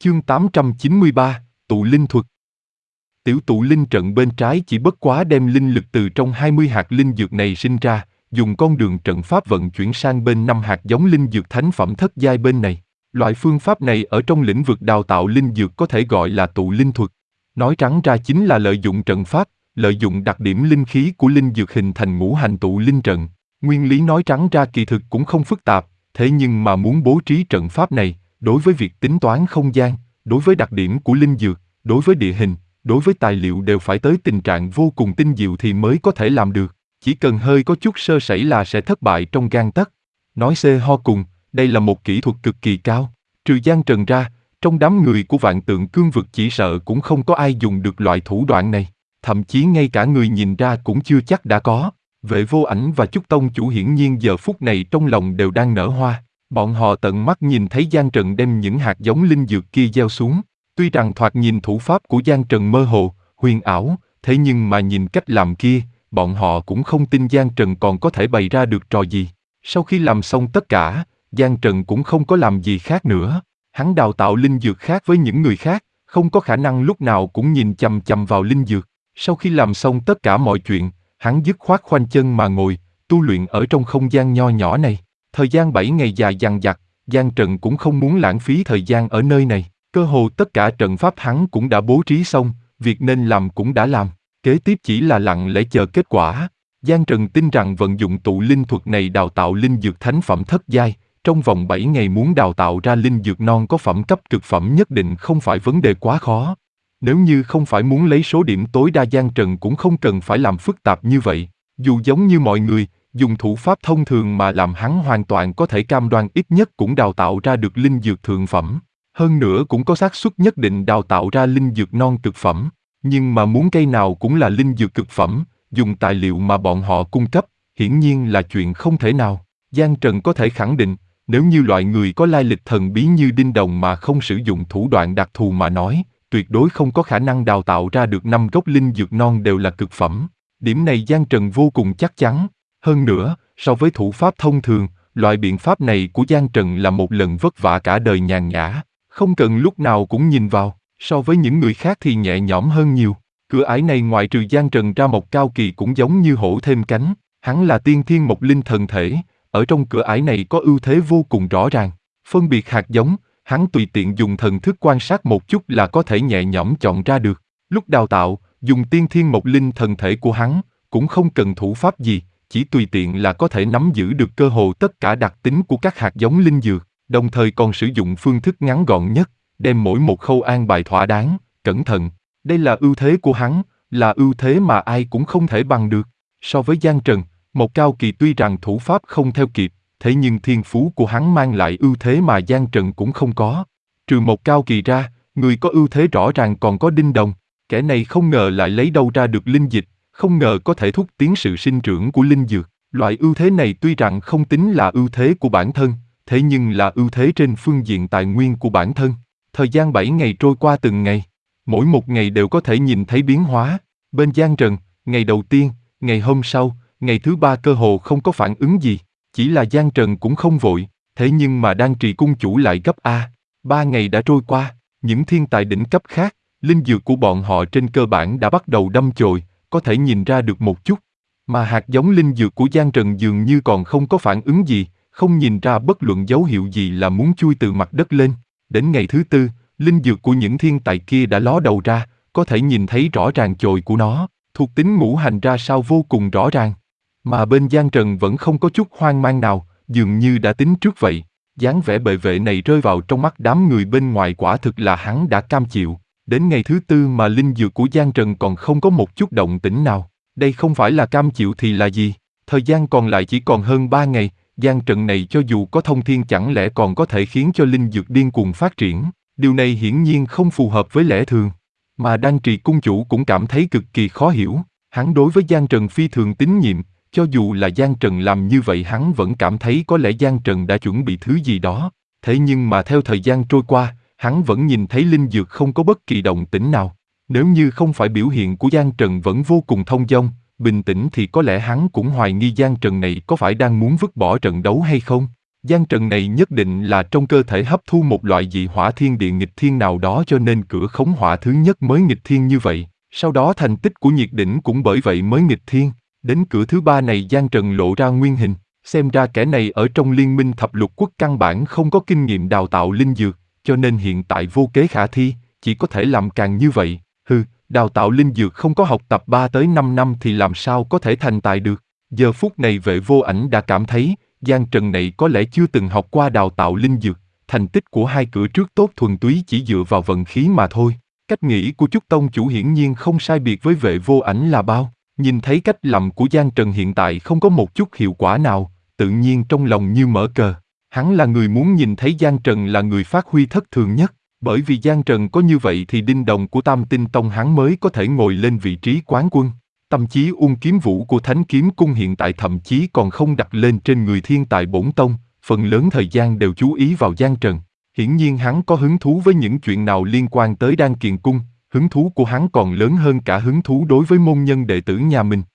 Chương 893, tụ linh thuật. Tiểu tụ linh trận bên trái chỉ bất quá đem linh lực từ trong 20 hạt linh dược này sinh ra, dùng con đường trận pháp vận chuyển sang bên 5 hạt giống linh dược thánh phẩm thất giai bên này. Loại phương pháp này ở trong lĩnh vực đào tạo linh dược có thể gọi là tụ linh thuật. Nói trắng ra chính là lợi dụng trận pháp, lợi dụng đặc điểm linh khí của linh dược hình thành ngũ hành tụ linh trận. Nguyên lý nói trắng ra kỳ thực cũng không phức tạp, thế nhưng mà muốn bố trí trận pháp này, đối với việc tính toán không gian, đối với đặc điểm của linh dược, đối với địa hình, đối với tài liệu đều phải tới tình trạng vô cùng tinh diệu thì mới có thể làm được. Chỉ cần hơi có chút sơ sẩy là sẽ thất bại trong gang tấc. Nói xê ho cùng, đây là một kỹ thuật cực kỳ cao. Trừ Giang Trần ra, trong đám người của Vạn Tượng Cương Vực chỉ sợ cũng không có ai dùng được loại thủ đoạn này. Thậm chí ngay cả người nhìn ra cũng chưa chắc đã có. Vệ Vô Ảnh và Chúc Tông chủ hiển nhiên giờ phút này trong lòng đều đang nở hoa. Bọn họ tận mắt nhìn thấy Giang Trần đem những hạt giống linh dược kia gieo xuống. Tuy rằng thoạt nhìn thủ pháp của Giang Trần mơ hồ, huyền ảo, thế nhưng mà nhìn cách làm kia, bọn họ cũng không tin Giang Trần còn có thể bày ra được trò gì. Sau khi làm xong tất cả, Giang Trần cũng không có làm gì khác nữa. Hắn đào tạo linh dược khác với những người khác, không có khả năng lúc nào cũng nhìn chằm chằm vào linh dược. Sau khi làm xong tất cả mọi chuyện, hắn dứt khoát khoanh chân mà ngồi, tu luyện ở trong không gian nho nhỏ này. Thời gian 7 ngày dài dằng dặc, Giang Trần cũng không muốn lãng phí thời gian ở nơi này. Cơ hồ tất cả trận pháp hắn cũng đã bố trí xong, việc nên làm cũng đã làm. Kế tiếp chỉ là lặng lẽ chờ kết quả. Giang Trần tin rằng vận dụng tụ linh thuật này đào tạo linh dược thánh phẩm thất giai, trong vòng 7 ngày muốn đào tạo ra linh dược non có phẩm cấp cực phẩm nhất định không phải vấn đề quá khó. Nếu như không phải muốn lấy số điểm tối đa, Giang Trần cũng không cần phải làm phức tạp như vậy. Dù giống như mọi người, dùng thủ pháp thông thường mà làm hắn hoàn toàn có thể cam đoan ít nhất cũng đào tạo ra được linh dược thượng phẩm. Hơn nữa cũng có xác suất nhất định đào tạo ra linh dược non cực phẩm. Nhưng mà muốn cây nào cũng là linh dược cực phẩm, dùng tài liệu mà bọn họ cung cấp, hiển nhiên là chuyện không thể nào. Giang Trần có thể khẳng định, nếu như loại người có lai lịch thần bí như Đinh Đồng mà không sử dụng thủ đoạn đặc thù mà nói, tuyệt đối không có khả năng đào tạo ra được 5 gốc linh dược non đều là cực phẩm. Điểm này Giang Trần vô cùng chắc chắn. Hơn nữa, so với thủ pháp thông thường, loại biện pháp này của Giang Trần là một lần vất vả cả đời nhàn nhã, không cần lúc nào cũng nhìn vào, so với những người khác thì nhẹ nhõm hơn nhiều. Cửa ải này ngoại trừ Giang Trần ra Mộc Cao Kỳ cũng giống như hổ thêm cánh, hắn là tiên thiên mộc linh thần thể, ở trong cửa ải này có ưu thế vô cùng rõ ràng. Phân biệt hạt giống, hắn tùy tiện dùng thần thức quan sát một chút là có thể nhẹ nhõm chọn ra được. Lúc đào tạo, dùng tiên thiên mộc linh thần thể của hắn, cũng không cần thủ pháp gì, chỉ tùy tiện là có thể nắm giữ được cơ hồ tất cả đặc tính của các hạt giống linh dược, đồng thời còn sử dụng phương thức ngắn gọn nhất, đem mỗi một khâu an bài thỏa đáng, cẩn thận. Đây là ưu thế của hắn, là ưu thế mà ai cũng không thể bằng được. So với Giang Trần, Mộc Cao Kỳ tuy rằng thủ pháp không theo kịp, thế nhưng thiên phú của hắn mang lại ưu thế mà Giang Trần cũng không có. Trừ Mộc Cao Kỳ ra, người có ưu thế rõ ràng còn có Đinh Đồng, kẻ này không ngờ lại lấy đâu ra được linh dịch, không ngờ có thể thúc tiến sự sinh trưởng của linh dược. Loại ưu thế này tuy rằng không tính là ưu thế của bản thân, thế nhưng là ưu thế trên phương diện tài nguyên của bản thân. Thời gian 7 ngày trôi qua từng ngày, mỗi một ngày đều có thể nhìn thấy biến hóa. Bên Giang Trần, ngày đầu tiên, ngày hôm sau, ngày thứ 3 cơ hồ không có phản ứng gì. Chỉ là Giang Trần cũng không vội, thế nhưng mà Đan Trì cung chủ lại gấp A. 3 ngày đã trôi qua, những thiên tài đỉnh cấp khác, linh dược của bọn họ trên cơ bản đã bắt đầu đâm chồi, có thể nhìn ra được một chút. Mà hạt giống linh dược của Giang Trần dường như còn không có phản ứng gì, không nhìn ra bất luận dấu hiệu gì là muốn chui từ mặt đất lên. Đến ngày thứ 4, linh dược của những thiên tài kia đã ló đầu ra, có thể nhìn thấy rõ ràng chồi của nó, thuộc tính ngũ hành ra sao vô cùng rõ ràng. Mà bên Giang Trần vẫn không có chút hoang mang nào, dường như đã tính trước vậy. Dáng vẻ bệ vệ này rơi vào trong mắt đám người bên ngoài, quả thực là hắn đã cam chịu. Đến ngày thứ 4 mà linh dược của Giang Trần còn không có một chút động tĩnh nào. Đây không phải là cam chịu thì là gì? Thời gian còn lại chỉ còn hơn 3 ngày, Giang Trần này cho dù có thông thiên chẳng lẽ còn có thể khiến cho linh dược điên cuồng phát triển. Điều này hiển nhiên không phù hợp với lẽ thường. Mà Đan Trì cung chủ cũng cảm thấy cực kỳ khó hiểu. Hắn đối với Giang Trần phi thường tín nhiệm, cho dù là Giang Trần làm như vậy hắn vẫn cảm thấy có lẽ Giang Trần đã chuẩn bị thứ gì đó. Thế nhưng mà theo thời gian trôi qua, hắn vẫn nhìn thấy linh dược không có bất kỳ động tĩnh nào. Nếu như không phải biểu hiện của Giang Trần vẫn vô cùng thông dong, bình tĩnh thì có lẽ hắn cũng hoài nghi Giang Trần này có phải đang muốn vứt bỏ trận đấu hay không. Giang Trần này nhất định là trong cơ thể hấp thu một loại dị hỏa thiên địa nghịch thiên nào đó cho nên cửa khống hỏa thứ nhất mới nghịch thiên như vậy, sau đó thành tích của nhiệt đỉnh cũng bởi vậy mới nghịch thiên. Đến cửa thứ ba này Giang Trần lộ ra nguyên hình, xem ra kẻ này ở trong liên minh thập lục quốc căn bản không có kinh nghiệm đào tạo linh dược, cho nên hiện tại vô kế khả thi, chỉ có thể làm càng như vậy. Đào tạo linh dược không có học tập 3 tới 5 năm thì làm sao có thể thành tài được. Giờ phút này Vệ Vô Ảnh đã cảm thấy, Giang Trần này có lẽ chưa từng học qua đào tạo linh dược, thành tích của hai cửa trước tốt thuần túy chỉ dựa vào vận khí mà thôi. Cách nghĩ của Chúc Tông chủ hiển nhiên không sai biệt với Vệ Vô Ảnh là bao. Nhìn thấy cách làm của Giang Trần hiện tại không có một chút hiệu quả nào, tự nhiên trong lòng như mở cờ. Hắn là người muốn nhìn thấy Giang Trần là người phát huy thất thường nhất, bởi vì Giang Trần có như vậy thì đinh đồng của Tam Tinh Tông hắn mới có thể ngồi lên vị trí quán quân. Tâm chí Ung kiếm vũ của Thánh Kiếm Cung hiện tại thậm chí còn không đặt lên trên người thiên tài bổn tông, phần lớn thời gian đều chú ý vào Giang Trần. Hiển nhiên hắn có hứng thú với những chuyện nào liên quan tới Đan Kiền Cung, hứng thú của hắn còn lớn hơn cả hứng thú đối với môn nhân đệ tử nhà mình.